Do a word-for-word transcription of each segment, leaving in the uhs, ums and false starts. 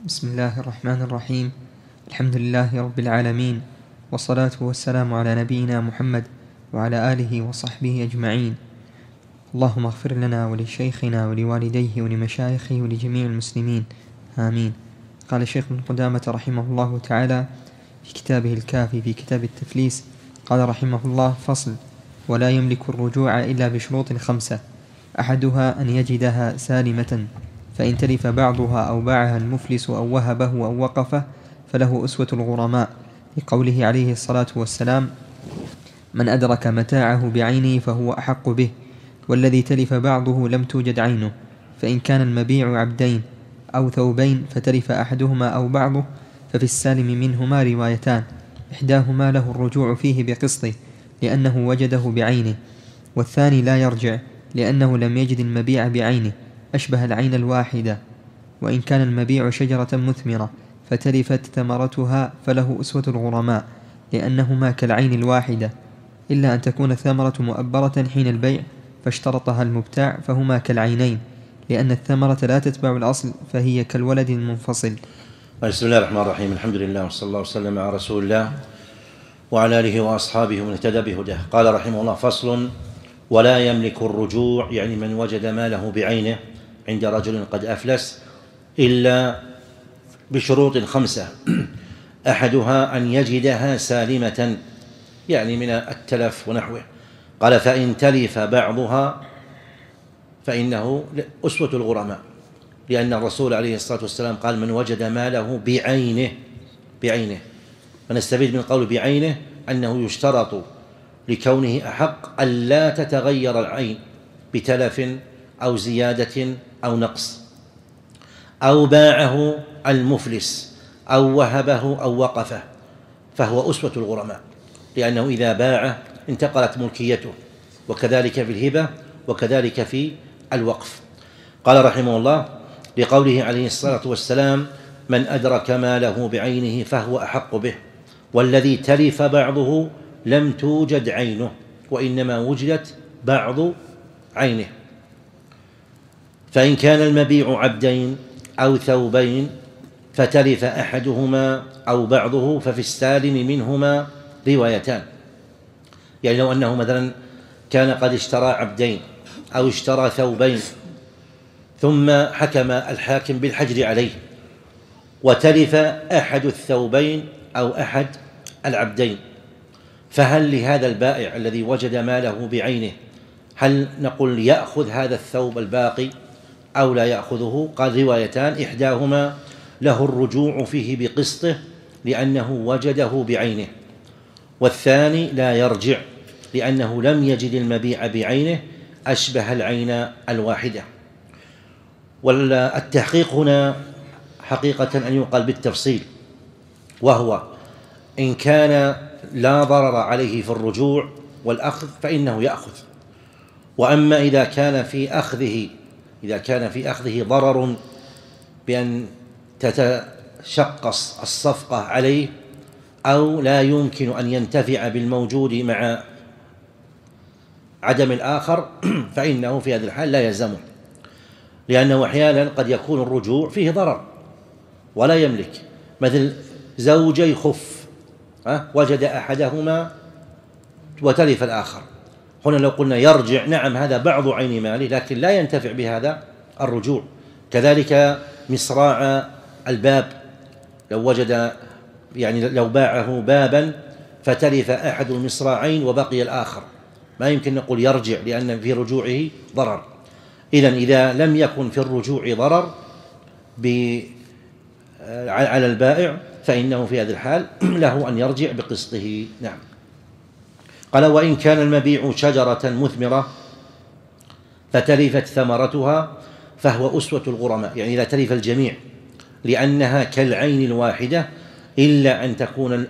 بسم الله الرحمن الرحيم. الحمد لله رب العالمين، والصلاة والسلام على نبينا محمد وعلى آله وصحبه أجمعين. اللهم اغفر لنا ولشيخنا ولوالديه ولمشايخه ولجميع المسلمين، آمين. قال الشيخ ابن قدامة رحمه الله تعالى في كتابه الكافي في كتاب التفليس، قال رحمه الله: فصل: ولا يملك الرجوع إلا بشروط خمسة، أحدها أن يجدها سالمة، فإن تلف بعضها أو باعها المفلس أو وهبه أو وقفه فله أسوة الغرماء، لقوله عليه الصلاة والسلام: من أدرك متاعه بعينه فهو أحق به، والذي تلف بعضه لم توجد عينه. فإن كان المبيع عبدين أو ثوبين فتلف أحدهما أو بعضه ففي السالم منهما روايتان، إحداهما له الرجوع فيه بقسطه لأنه وجده بعينه، والثاني لا يرجع لأنه لم يجد المبيع بعينه، أشبه العين الواحدة. وإن كان المبيع شجرة مثمرة فتلفت ثمرتها فله أسوة الغرماء، لأنهما كالعين الواحدة، إلا أن تكون الثمرة مؤبرة حين البيع فاشترطها المبتاع فهما كالعينين، لأن الثمرة لا تتبع الأصل فهي كالولد المنفصل. بسم الله الرحمن الرحيم. الحمد لله وصلى الله وسلم على رسول الله وعلى آله وأصحابه ومن اهتدى بهداه. قال رحمه الله: فصل: ولا يملك الرجوع، يعني من وجد ماله بعينه عند رجل قد أفلس، إلا بشروط خمسة، أحدها أن يجدها سالمة، يعني من التلف ونحوه. قال: فإن تلف بعضها فإنه أسوة الغرماء، لأن الرسول عليه الصلاة والسلام قال: من وجد ماله بعينه بعينه فنستفيد من قول بعينه أنه يشترط لكونه أحق ألا تتغير العين بتلف أو زيادة أو نقص. أو باعه المفلس أو وهبه أو وقفه فهو أسوة الغرماء، لأنه إذا باعه انتقلت ملكيته، وكذلك في الهبة وكذلك في الوقف. قال رحمه الله: لقوله عليه الصلاة والسلام: من أدرك ماله بعينه فهو أحق به، والذي تلف بعضه لم توجد عينه، وإنما وجدت بعض عينه. فإن كان المبيع عبدين أو ثوبين فتلف أحدهما أو بعضه ففي السالم منهما روايتان، يعني لو أنه مثلا كان قد اشترى عبدين أو اشترى ثوبين ثم حكم الحاكم بالحجر عليه وتلف أحد الثوبين أو أحد العبدين، فهل لهذا البائع الذي وجد ماله بعينه هل نقول يأخذ هذا الثوب الباقي أو لا يأخذه؟ قال: روايتان، إحداهما له الرجوع فيه بقسطه لأنه وجده بعينه، والثاني لا يرجع لأنه لم يجد المبيع بعينه، أشبه العين الواحدة. والتحقيق هنا حقيقة أن يقال بالتفصيل، وهو إن كان لا ضرر عليه في الرجوع والأخذ فإنه يأخذ، وأما إذا كان في أخذه إذا كان في أخذه ضرر بأن تتشقص الصفقة عليه أو لا يمكن أن ينتفع بالموجود مع عدم الآخر فإنه في هذا الحال لا يلزمه، لأنه أحيانا قد يكون الرجوع فيه ضرر ولا يملك، مثل زوجي خف وجد أحدهما وتلف الآخر. هنا لو قلنا يرجع، نعم هذا بعض عين ماله لكن لا ينتفع بهذا الرجوع. كذلك مصراع الباب، لو وجد يعني لو باعه بابا فتلف أحد المصراعين وبقي الآخر، ما يمكن نقول يرجع لأن في رجوعه ضرر. إذن إذا لم يكن في الرجوع ضرر على البائع فإنه في هذا الحال له أن يرجع بقسطه. نعم. قال: وإن كان المبيع شجرة مثمرة فتلفت ثمرتها فهو أسوة الغرماء، يعني لا تلف الجميع لأنها كالعين الواحدة، إلا أن تكون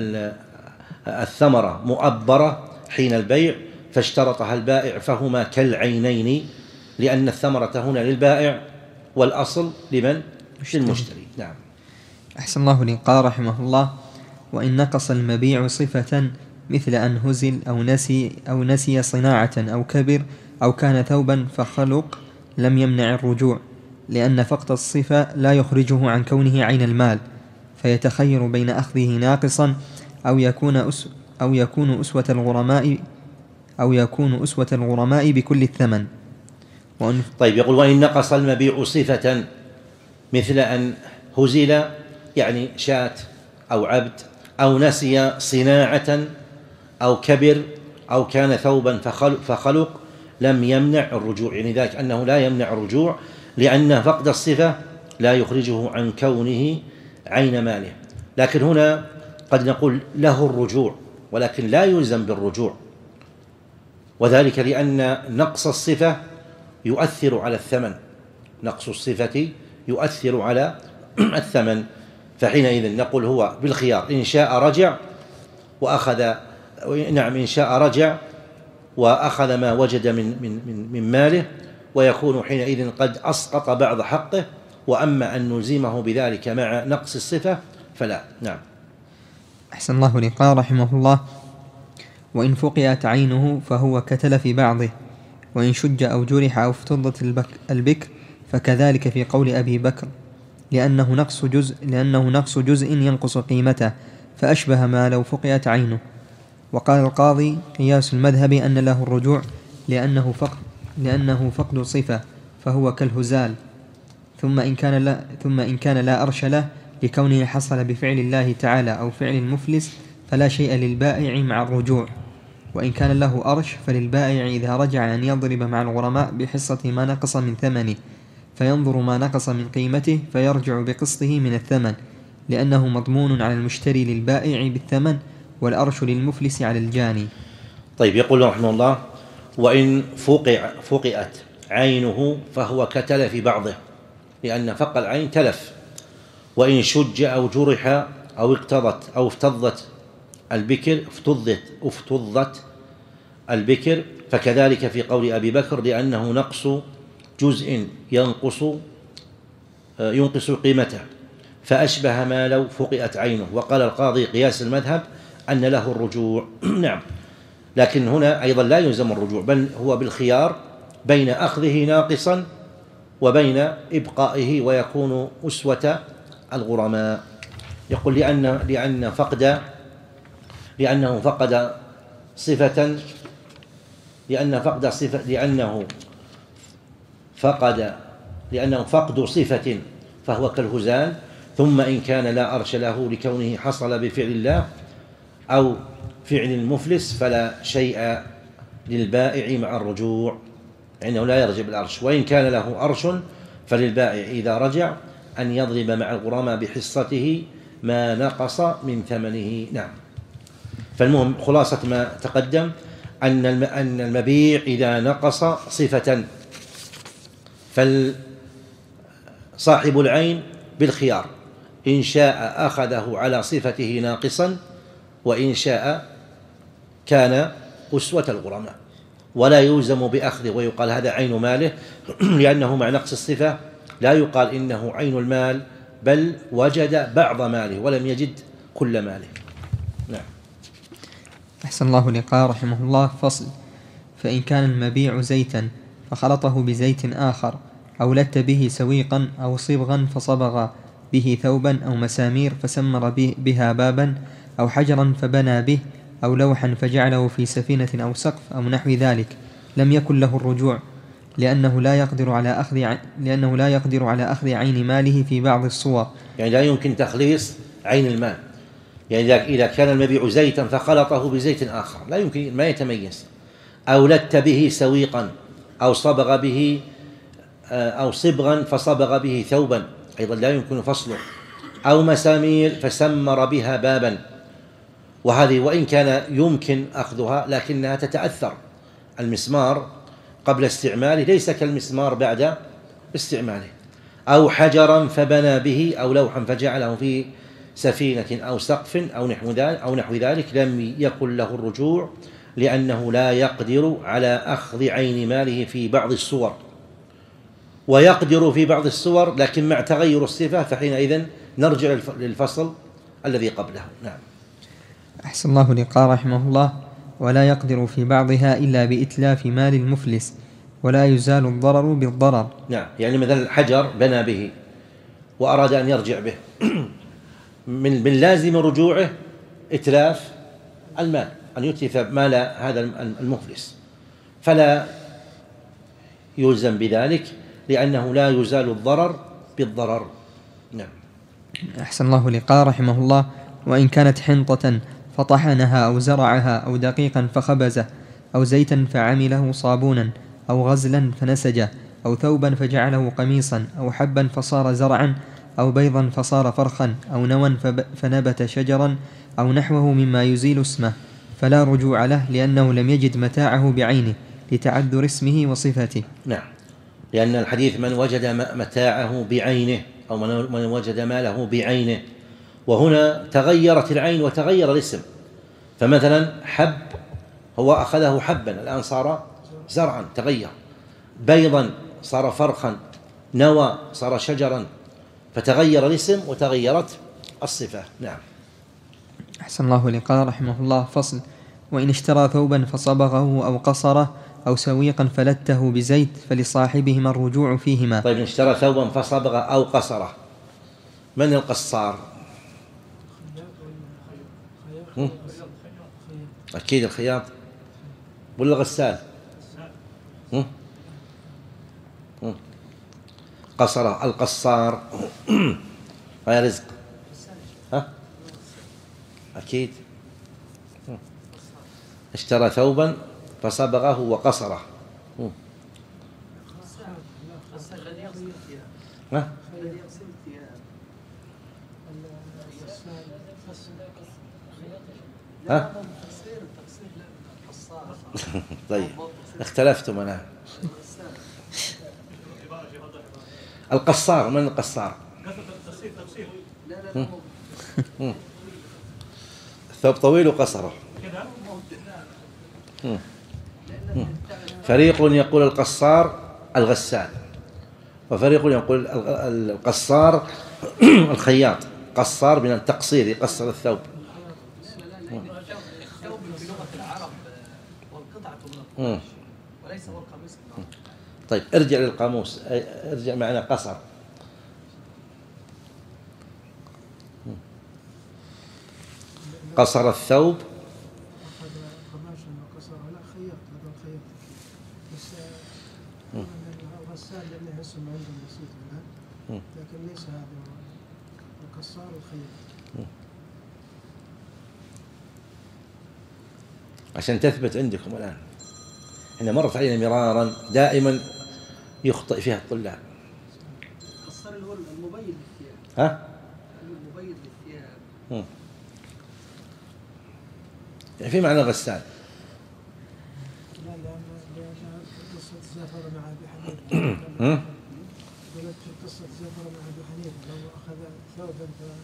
الثمرة مؤبرة حين البيع فاشترطها البائع فهما كالعينين، لأن الثمرة هنا للبائع والأصل لمن؟ للمشتري. نعم. أحسن الله لي. قال رحمه الله: وإن نقص المبيع صفة مثل أن هزل أو نسي أو نسي صناعة أو كبر أو كان ثوبا فخلق لم يمنع الرجوع، لأن فقد الصفة لا يخرجه عن كونه عين المال، فيتخير بين أخذه ناقصا أو يكون أس أو يكون أسوة الغرماء أو يكون أسوة الغرماء بكل الثمن. طيب، يقول: وإن نقص المبيع صفة مثل أن هزل، يعني شاة أو عبد، أو نسي صناعة، أو كبر، أو كان ثوبا فخلق، لم يمنع الرجوع. يعني ذلك أنه لا يمنع الرجوع، لأن فقد الصفة لا يخرجه عن كونه عين ماله. لكن هنا قد نقول له الرجوع، ولكن لا يلزم بالرجوع، وذلك لأن نقص الصفة يؤثر على الثمن. نقص الصفة يؤثر على الثمن، فحينئذ نقول هو بالخيار: إن شاء رجع وأخذ نعم إن شاء رجع وأخذ ما وجد من من من, من ماله، ويكون حينئذ قد أسقط بعض حقه. وأما أن نلزمه بذلك مع نقص الصفة فلا. نعم. أحسن الله لقاء رحمه الله: وإن فقئت عينه فهو كتلف بعضه، وإن شج أو جرح أو افتضت البكر فكذلك في قول أبي بكر، لأنه نقص جزء لأنه نقص جزء ينقص قيمته، فأشبه ما لو فقئت عينه. وقال القاضي: قياس المذهب أن له الرجوع لأنه فقد لأنه فقد صفة، فهو كالهزال. ثم إن كان لا ثم إن كان لا أرش له لكونه حصل بفعل الله تعالى أو فعل المفلس، فلا شيء للبائع مع الرجوع. وإن كان له أرش فللبائع إذا رجع أن يضرب مع الغرماء بحصة ما نقص من ثمنه، فينظر ما نقص من قيمته فيرجع بقسطه من الثمن، لأنه مضمون على المشتري للبائع بالثمن، والأرش للمفلس على الجاني. طيب، يقول رحمه الله: وإن فقع فقئت عينه فهو كتلف بعضه، لأن فق العين تلف. وإن شج أو جرح أو اقتضت أو افتضت البكر افتضت افتضت البكر فكذلك في قول أبي بكر، لأنه نقص جزء ينقص ينقص قيمته، فأشبه ما لو فقئت عينه. وقال القاضي: قياس المذهب أن له الرجوع. نعم. لكن هنا أيضا لا يلزم الرجوع، بل هو بالخيار بين أخذه ناقصا وبين إبقائه ويكون أسوة الغرماء. يقول: لأن لأن فقد لأنه فقد صفة لأن فقد صفة لأنه فقد لأنه فقد صفة فهو كالهزال. ثم إن كان لا أرش له لكونه حصل بفعل الله أو فعل المفلس فلا شيء للبائع مع الرجوع، لأنه لا يرجع بالأرش. وإن كان له أرش فللبائع إذا رجع أن يضرب مع الغرماء بحصته ما نقص من ثمنه. نعم. فالمهم خلاصة ما تقدم أن أن المبيع إذا نقص صفة فصاحب العين بالخيار: إن شاء أخذه على صفته ناقصا، وإن شاء كان أسوة الغرماء، ولا يلزم بأخذه ويقال هذا عين ماله، لأنه مع نقص الصفة لا يقال إنه عين المال، بل وجد بعض ماله ولم يجد كل ماله. نعم. أحسن الله لقاء رحمه الله. فصل: فإن كان المبيع زيتا فخلطه بزيت آخر، أو لت به سويقا أو صبغا فصبغ به ثوبا أو مسامير فسمر بها بابا، أو حجرا فبنى به، أو لوحا فجعله في سفينة أو سقف أو نحو ذلك، لم يكن له الرجوع، لأنه لا يقدر على أخذ ع... لأنه لا يقدر على أخذ عين ماله في بعض الصور. يعني لا يمكن تخليص عين المال. يعني إذا كان المبيع زيتا فخلطه بزيت آخر لا يمكن، ما يتميز. أو لت به سويقا أو صبغ به أو صبغا فصبغ به ثوبا، أيضا لا يمكن فصله. أو مسامير فسمر بها بابا، وهذه وإن كان يمكن أخذها لكنها تتأثر. المسمار قبل استعماله ليس كالمسمار بعد استعماله. أو حجرا فبنى به، أو لوحا فجعله في سفينة أو سقف أو نحو ذلك أو نحو ذلك لم يكن له الرجوع، لأنه لا يقدر على أخذ عين ماله في بعض الصور، ويقدر في بعض الصور لكن مع تغير الصفة، فحينئذ نرجع للفصل الذي قبله. نعم. أحسن الله لقاء رحمه الله: ولا يقدر في بعضها إلا بإتلاف مال المفلس، ولا يزال الضرر بالضرر. نعم، يعني مثلا حجر بنى به وأراد أن يرجع به من من لازم رجوعه إتلاف المال، أن يتلف مال هذا المفلس، فلا يلزم بذلك لأنه لا يزال الضرر بالضرر. نعم. أحسن الله لقاء رحمه الله: وإن كانت حنطة فطحنها أو زرعها أو دقيقا فخبزه أو زيتا فعمله صابونا أو غزلا فنسجه أو ثوبا فجعله قميصا أو حبا فصار زرعا أو بيضا فصار فرخا أو نوى فنبت شجرا أو نحوه مما يزيل اسمه، فلا رجوع له لأنه لم يجد متاعه بعينه لتعذر اسمه وصفته. نعم، لأن الحديث من وجد متاعه بعينه أو من وجد ماله بعينه، وهنا تغيرت العين وتغير الاسم. فمثلا حب هو أخذه حبا الآن صار زرعا تغير، بيضا صار فرخا، نوى صار شجرا، فتغير الاسم وتغيرت الصفة. نعم. أحسن الله لقاء رحمه الله. فصل: وإن اشترى ثوبا فصبغه أو قصره أو سويقا فلته بزيت فلصاحبهما الرجوع فيهما. طيب، إن اشترى ثوبا فصبغه أو قصره، من القصار؟ أكيد الخياط ولا غسال؟ قصره القصار يا رزق، ها أكيد. اشترى ثوبا فصبغه وقصره، ها ها طيب، اختلفتم الآن. القصار، من القصار؟ ثوب طويل وقصره. فريق يقول القصار الغسال، وفريق يقول القصار الخياط. قصار من التقصير، يقصر الثوب. الثوب بلغة العرب والقطعة من القماش وليس هو القميص. طيب، ارجع للقاموس، ارجع معنا قصر. قصر الثوب. الغسال لأنه اسم عندهم بسيط الآن، لكن ليس هذا القصار الخياط. عشان تثبت عندكم الآن، احنا مرت علينا مرارا دائما يخطئ فيها الطلاب. القصار اللي هو المبيض للثياب. ها؟ المبيض للثياب. يعني في معنى غسال. لا، لأن قصة زفر مع أبي حنيفة. قلت في قصة زفر مع أبي حنيفة لو أخذ ثوبا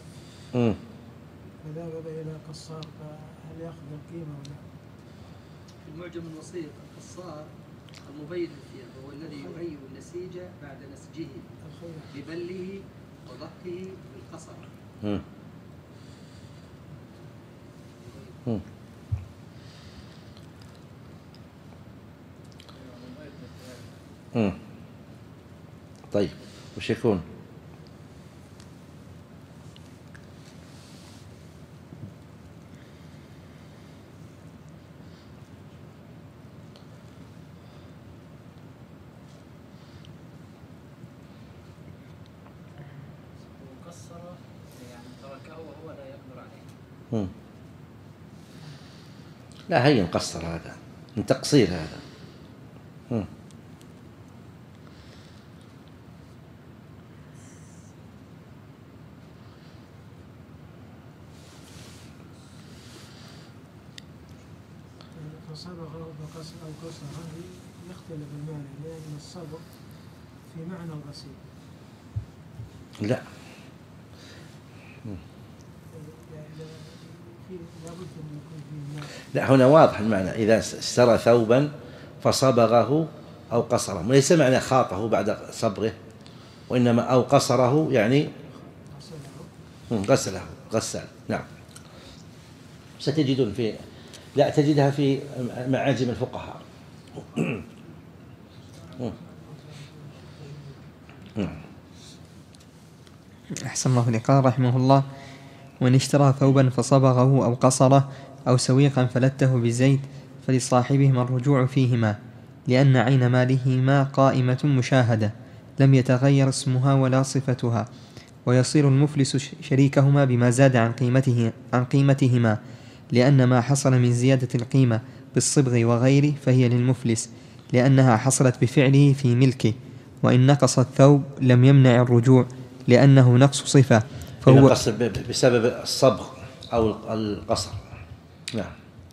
فذهب إلى قصار، فهل يأخذ القيمة ولا؟ في المعجم الوسيط القصار المبيض للثياب هو الذي يغير النسيج بعد نسجه ببله وضحكه بالقصر. امم امم طيب، وش يكون؟ وقصر يعني تركه وهو لا يقدر عليه. مم. لا، هي مقصر، هذا من تقصير هذا. مم. فصبغ بقصر أو قصر هذه يختلف المعنى، لأن الصبغ في معنى الغسيل. لا، لا، هنا واضح المعنى. إذا اشترى ثوبا فصبغه أو قصره، ليس معنى خاطه بعد صبغه، وإنما أو قصره يعني غسله غسال. نعم. ستجدون في لا تجدها في معاجم الفقهاء. أحسن الله إليك. قال رحمه الله: وإن اشترى ثوبا فصبغه أو قصره أو سويقا فلته بزيت فلصاحبهما الرجوع فيهما، لأن عين مالهما قائمة مشاهدة لم يتغير اسمها ولا صفتها، ويصير المفلس شريكهما بما زاد عن قيمته عن قيمتهما، لأن ما حصل من زيادة القيمة بالصبغ وغيره فهي للمفلس، لأنها حصلت بفعله في ملكه. وإن نقص الثوب لم يمنع الرجوع، لأنه نقص صفة، فهو بسبب الصبغ أو القصر. نعم.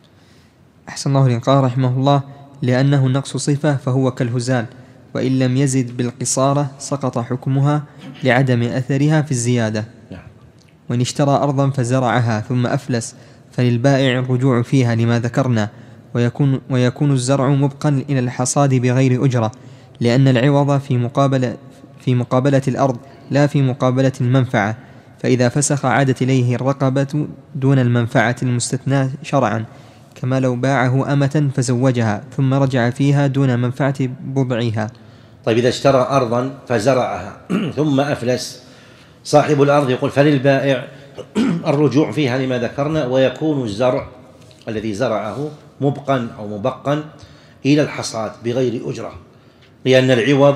أحسن الله إليك. قال رحمه الله: لأنه نقص صفة فهو كالهزال، وإن لم يزد بالقصارة سقط حكمها لعدم أثرها في الزيادة. نعم. وإن اشترى أرضا فزرعها ثم أفلس فللبائع الرجوع فيها لما ذكرنا، ويكون, ويكون الزرع مبقا إلى الحصاد بغير أجرة، لأن العوض في مقابلة, في مقابلة الأرض لا في مقابلة المنفعة، فإذا فسخ عادت إليه الرقبة دون المنفعة المستثناة شرعا، كما لو باعه أمة فزوجها ثم رجع فيها دون منفعة بضعها. طيب، إذا اشترى أرضا فزرعها ثم أفلس، صاحب الأرض يقول فللبائع الرجوع فيها لما ذكرنا، ويكون الزرع الذي زرعه مبقا أو مبقا إلى الحصاد بغير أجرة، لأن العوض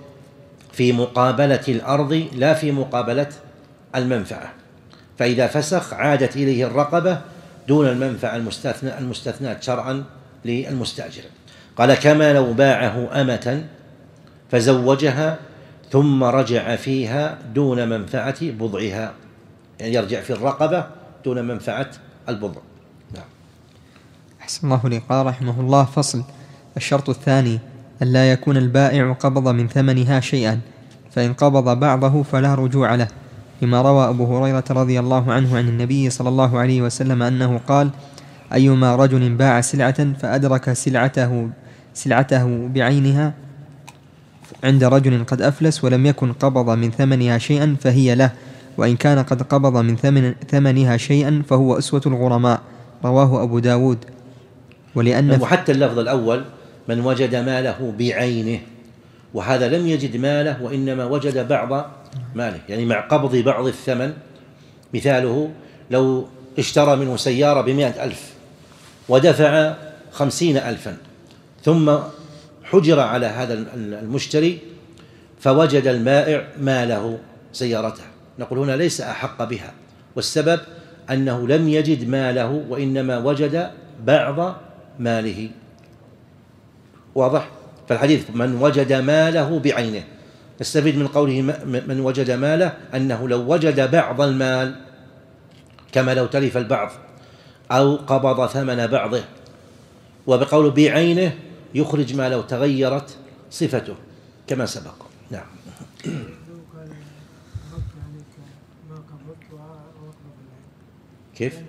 في مقابلة الأرض لا في مقابلة المنفعة، فإذا فسخ عادت إليه الرقبة دون المنفعة المستثنى المستثناة شرعا للمستأجر. قال: كما لو باعه أمة فزوجها ثم رجع فيها دون منفعة بضعها، يعني يرجع في الرقبة دون منفعة البضع. نعم. أحسن الله إليك. قال رحمه الله: فصل. الشرط الثاني أن لا يكون البائع قبض من ثمنها شيئا، فإن قبض بعضه فلا رجوع له، لما روى أبو هريرة رضي الله عنه عن النبي صلى الله عليه وسلم أنه قال: أيما رجل باع سلعة فأدرك سلعته, سلعته بعينها عند رجل قد أفلس ولم يكن قبض من ثمنها شيئا فهي له، وإن كان قد قبض من ثمن ثمنها شيئا فهو أسوة الغرماء. رواه أبو داود. ولأن وحتى اللفظ الأول من وجد ماله بعينه، وهذا لم يجد ماله وإنما وجد بعض ماله، يعني مع قبض بعض الثمن. مثاله لو اشترى منه سيارة بمئة ألف ودفع خمسين ألفا، ثم حجر على هذا المشتري فوجد البائع ماله سيارته، نقول هنا ليس أحق بها، والسبب أنه لم يجد ماله وإنما وجد بعض ماله. واضح؟ فالحديث من وجد ماله بعينه، نستفيد من قوله من وجد ماله أنه لو وجد بعض المال كما لو تلف البعض أو قبض ثمن بعضه، وبقوله بعينه يخرج ما لو تغيرت صفته كما سبق. نعم. كيف؟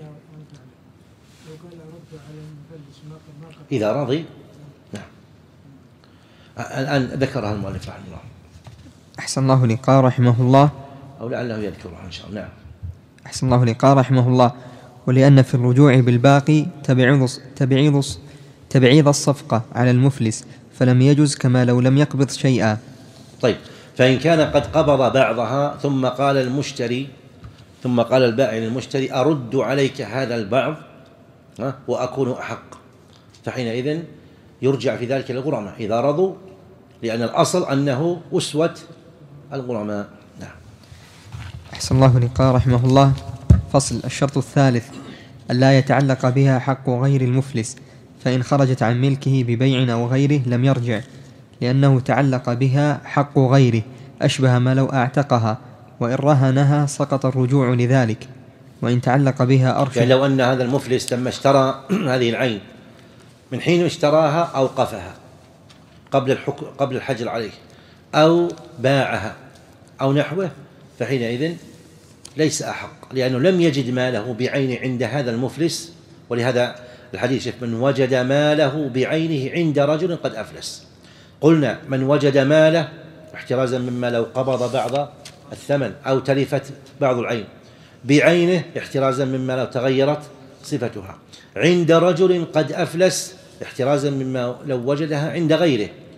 إذا رضي. نعم. الآن ذكرها المؤلف رحمه الله. أحسن الله لي. قال رحمه الله، أو لعله يذكرها إن شاء الله. نعم. أحسن الله لي. قال رحمه الله: ولأن في الرجوع بالباقي تبعيض تبعيض تبعيض الصفقة على المفلس، فلم يجز كما لو لم يقبض شيئا. طيب، فإن كان قد قبض بعضها ثم قال المشتري ثم قال البائع للمشتري أرد عليك هذا البعض وأكون أحق، فحينئذ يرجع في ذلك للغرماء إذا رضوا، لأن الأصل أنه أسوة الغرماء. نعم. أحسن الله لي. قال رحمه الله: فصل. الشرط الثالث أن لا يتعلق بها حق غير المفلس، فإن خرجت عن ملكه ببيع أو غيره لم يرجع، لأنه تعلق بها حق غيره أشبه ما لو أعتقها، وإن رهنها سقط الرجوع لذلك. وإن تعلق بها أرشد، يعني لو أن هذا المفلس لما اشترى هذه العين من حين اشتراها أوقفها قبل الحكم قبل الحجر عليه أو باعها أو نحوه، فحينئذ ليس أحق، لأنه لم يجد ماله بعين عند هذا المفلس. ولهذا الحديث من وجد ماله بعينه عند رجل قد أفلس. قلنا من وجد ماله احترازا مما لو قبض بعض الثمن أو تلفت بعض العين، بعينه احترازا مما لو تغيرت صفتها، عند رجل قد أفلس احترازا مما لو وجدها عند غيره.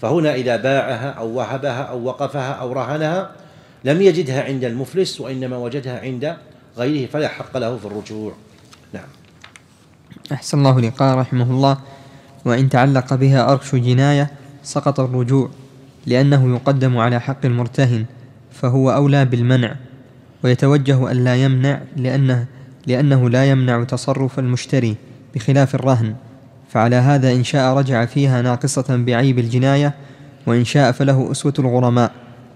فهنا إذا باعها أو وهبها أو وقفها أو رهنها لم يجدها عند المفلس وإنما وجدها عند غيره فلا حق له في الرجوع. نعم. أحسن الله لي. قال رحمه الله: وإن تعلق بها أرش جناية سقط الرجوع، لأنه يقدم على حق المرتهن فهو أولى بالمنع، ويتوجه أن لا يمنع لأنه, لأنه لا يمنع تصرف المشتري بخلاف الرهن. فعلى هذا إن شاء رجع فيها ناقصة بعيب الجناية، وإن شاء فله أسوة الغرماء.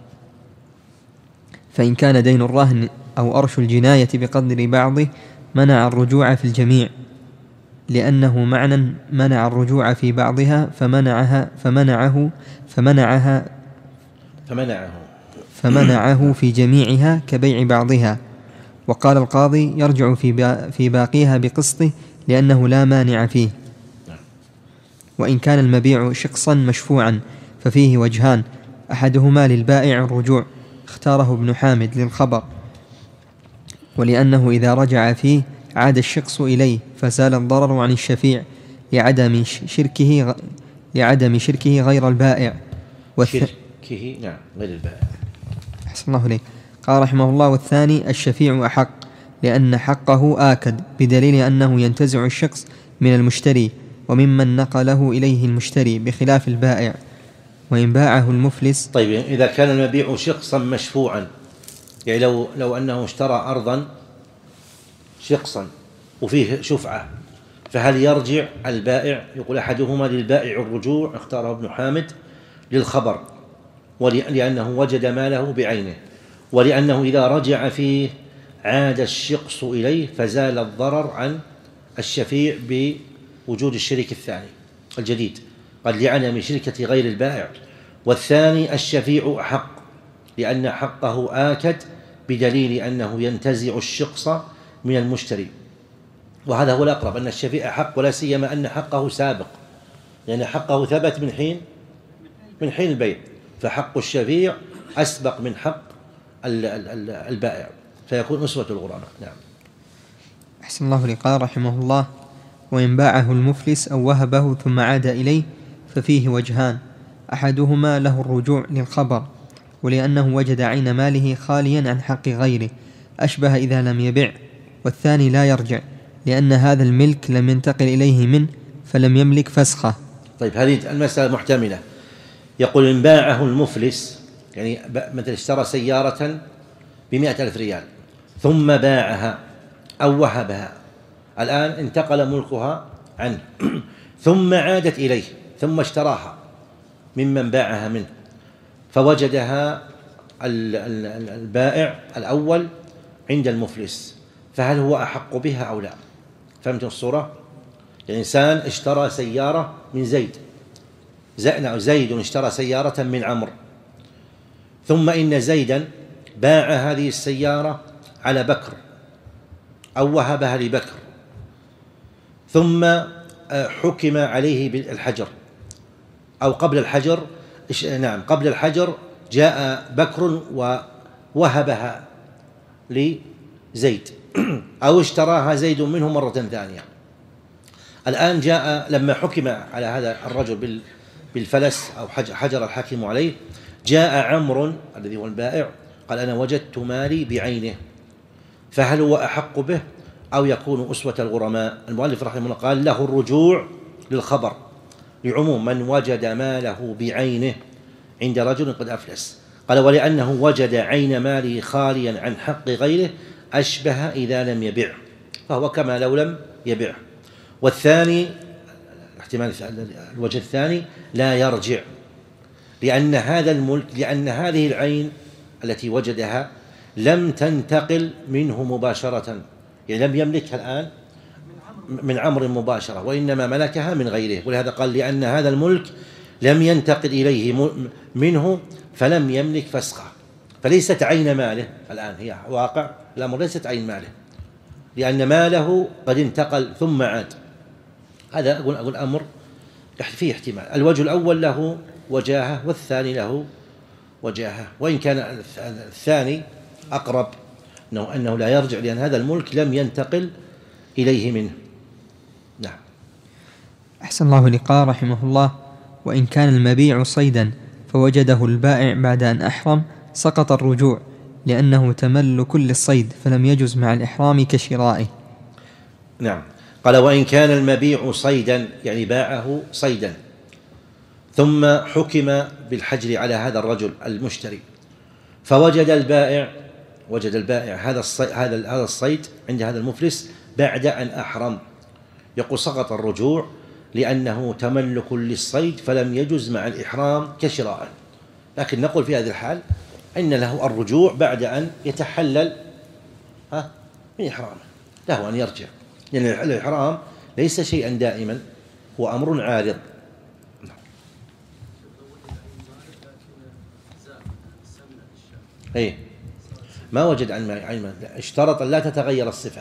فإن كان دين الرهن أو أرش الجناية بقدر بعضه منع الرجوع في الجميع، لأنه معنى منع الرجوع في بعضها فمنعها فمنعه فمنعها فمنعه فمنعه في جميعها كبيع بعضها. وقال القاضي: يرجع في في باقيها بقسطه لأنه لا مانع فيه. وإن كان المبيع شقصا مشفوعا ففيه وجهان: أحدهما للبائع الرجوع، اختاره ابن حامد للخبر، ولأنه إذا رجع فيه عاد الشخص إليه فزال الضرر عن الشفيع لعدم شركه لعدم شركه غير البائع والث... شركه نعم غير البائع. أحسن الله إليك. قال رحمه الله: والثاني الشفيع أحق، لأن حقه آكد بدليل أنه ينتزع الشخص من المشتري وممن نقله إليه المشتري بخلاف البائع. وإن باعه المفلس. طيب إذا كان المبيع شخصا مشفوعا، يعني لو لو أنه اشترى أرضا شخصا وفيه شفعة، فهل يرجع البائع؟ يقول أحدهما للبائع الرجوع، اختاره ابن حامد للخبر، ولأنه وجد ماله بعينه، ولأنه إذا رجع فيه عاد الشخص إليه فزال الضرر عن الشفيع بوجود الشريك الثاني الجديد، قد لعدم شركة غير البائع. والثاني الشفيع أحق، لأن حقه آكد بدليل أنه ينتزع الشخص من المشتري، وهذا هو الأقرب، أن الشفيع أحق، ولا سيما أن حقه سابق، لأن يعني حقه ثبت من حين من حين البيع، فحق الشفيع أسبق من حق البائع، فيكون أسوة الغرماء. نعم. أحسن الله لي. قال رحمه الله: وإن باعه المفلس أو وهبه ثم عاد إليه ففيه وجهان: أحدهما له الرجوع للخبر، ولأنه وجد عين ماله خاليا عن حق غيره أشبه إذا لم يبع. والثاني لا يرجع، لأن هذا الملك لم ينتقل إليه منه فلم يملك فسخه. طيب هذه المسألة محتملة. يقول إن باعه المفلس، يعني مثل اشترى سيارة بمئة ألف ريال ثم باعها أو وهبها، الآن انتقل ملكها عنه ثم عادت إليه ثم اشتراها ممن باعها منه، فوجدها البائع الأول عند المفلس، فهل هو أحق بها أو لا؟ فهمت الصورة؟ الإنسان اشترى سيارة من زيد، زيد اشترى سيارة من عمرو، ثم إن زيدا باع هذه السيارة على بكر أو وهبها لبكر، ثم حكم عليه بالحجر أو قبل الحجر، نعم قبل الحجر جاء بكر ووهبها لزيد أو اشتراها زيد منه مرة ثانية. الآن جاء لما حكم على هذا الرجل بالفلس أو حجر الحاكم عليه، جاء عمرو الذي هو البائع قال أنا وجدت مالي بعينه، فهل هو أحق به أو يكون أسوة الغرماء؟ المؤلف رحمه الله قال له الرجوع للخبر لعموم من وجد ماله بعينه عند رجل قد أفلس. قال ولأنه وجد عين ماله خاليا عن حق غيره أشبه إذا لم يبع، فهو كما لو لم يبع. والثاني احتمال الوجه الثاني لا يرجع، لأن هذا الملك لأن هذه العين التي وجدها لم تنتقل منه مباشرة، يعني لم يملكها الآن من عمرو مباشرة، وإنما ملكها من غيره. ولهذا قال لأن هذا الملك لم ينتقل إليه منه فلم يملك فسخه، فليست عين ماله الآن، هي واقع الأمر ليست عين ماله، لأن ماله قد انتقل ثم عاد. هذا أقول أقول أمر فيه احتمال. الوجه الأول له وجاهة والثاني له وجاهة، وإن كان الثاني أقرب أنه, أنه لا يرجع، لأن هذا الملك لم ينتقل إليه منه. نعم. أحسن الله لقاء رحمه الله: وإن كان المبيع صيدا فوجده البائع بعد أن أحرم سقط الرجوع، لأنه تملك للصيد فلم يجز مع الإحرام كشرائه. نعم. قال وإن كان المبيع صيدا يعني باعه صيدا ثم حكم بالحجر على هذا الرجل المشتري، فوجد البائع وجد البائع هذا الصيد هذا هذا الصيد عند هذا المفلس بعد أن أحرم، يقول سقط الرجوع لأنه تملك للصيد فلم يجز مع الإحرام كشراء. لكن نقول في هذه الحال إن له الرجوع بعد أن يتحلل ها من إحرامه، له أن يرجع، لأن يعني الإحرام ليس شيئا دائما، هو أمر عارض. أي ما وجد عن ما اشترط أن لا تتغير الصفة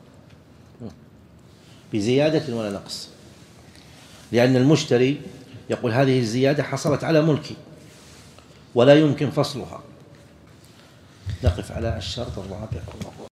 بزيادة ولا نقص، لأن المشتري يقول هذه الزيادة حصلت على ملكي ولا يمكن فصلها. نقف على الشرط الرابع.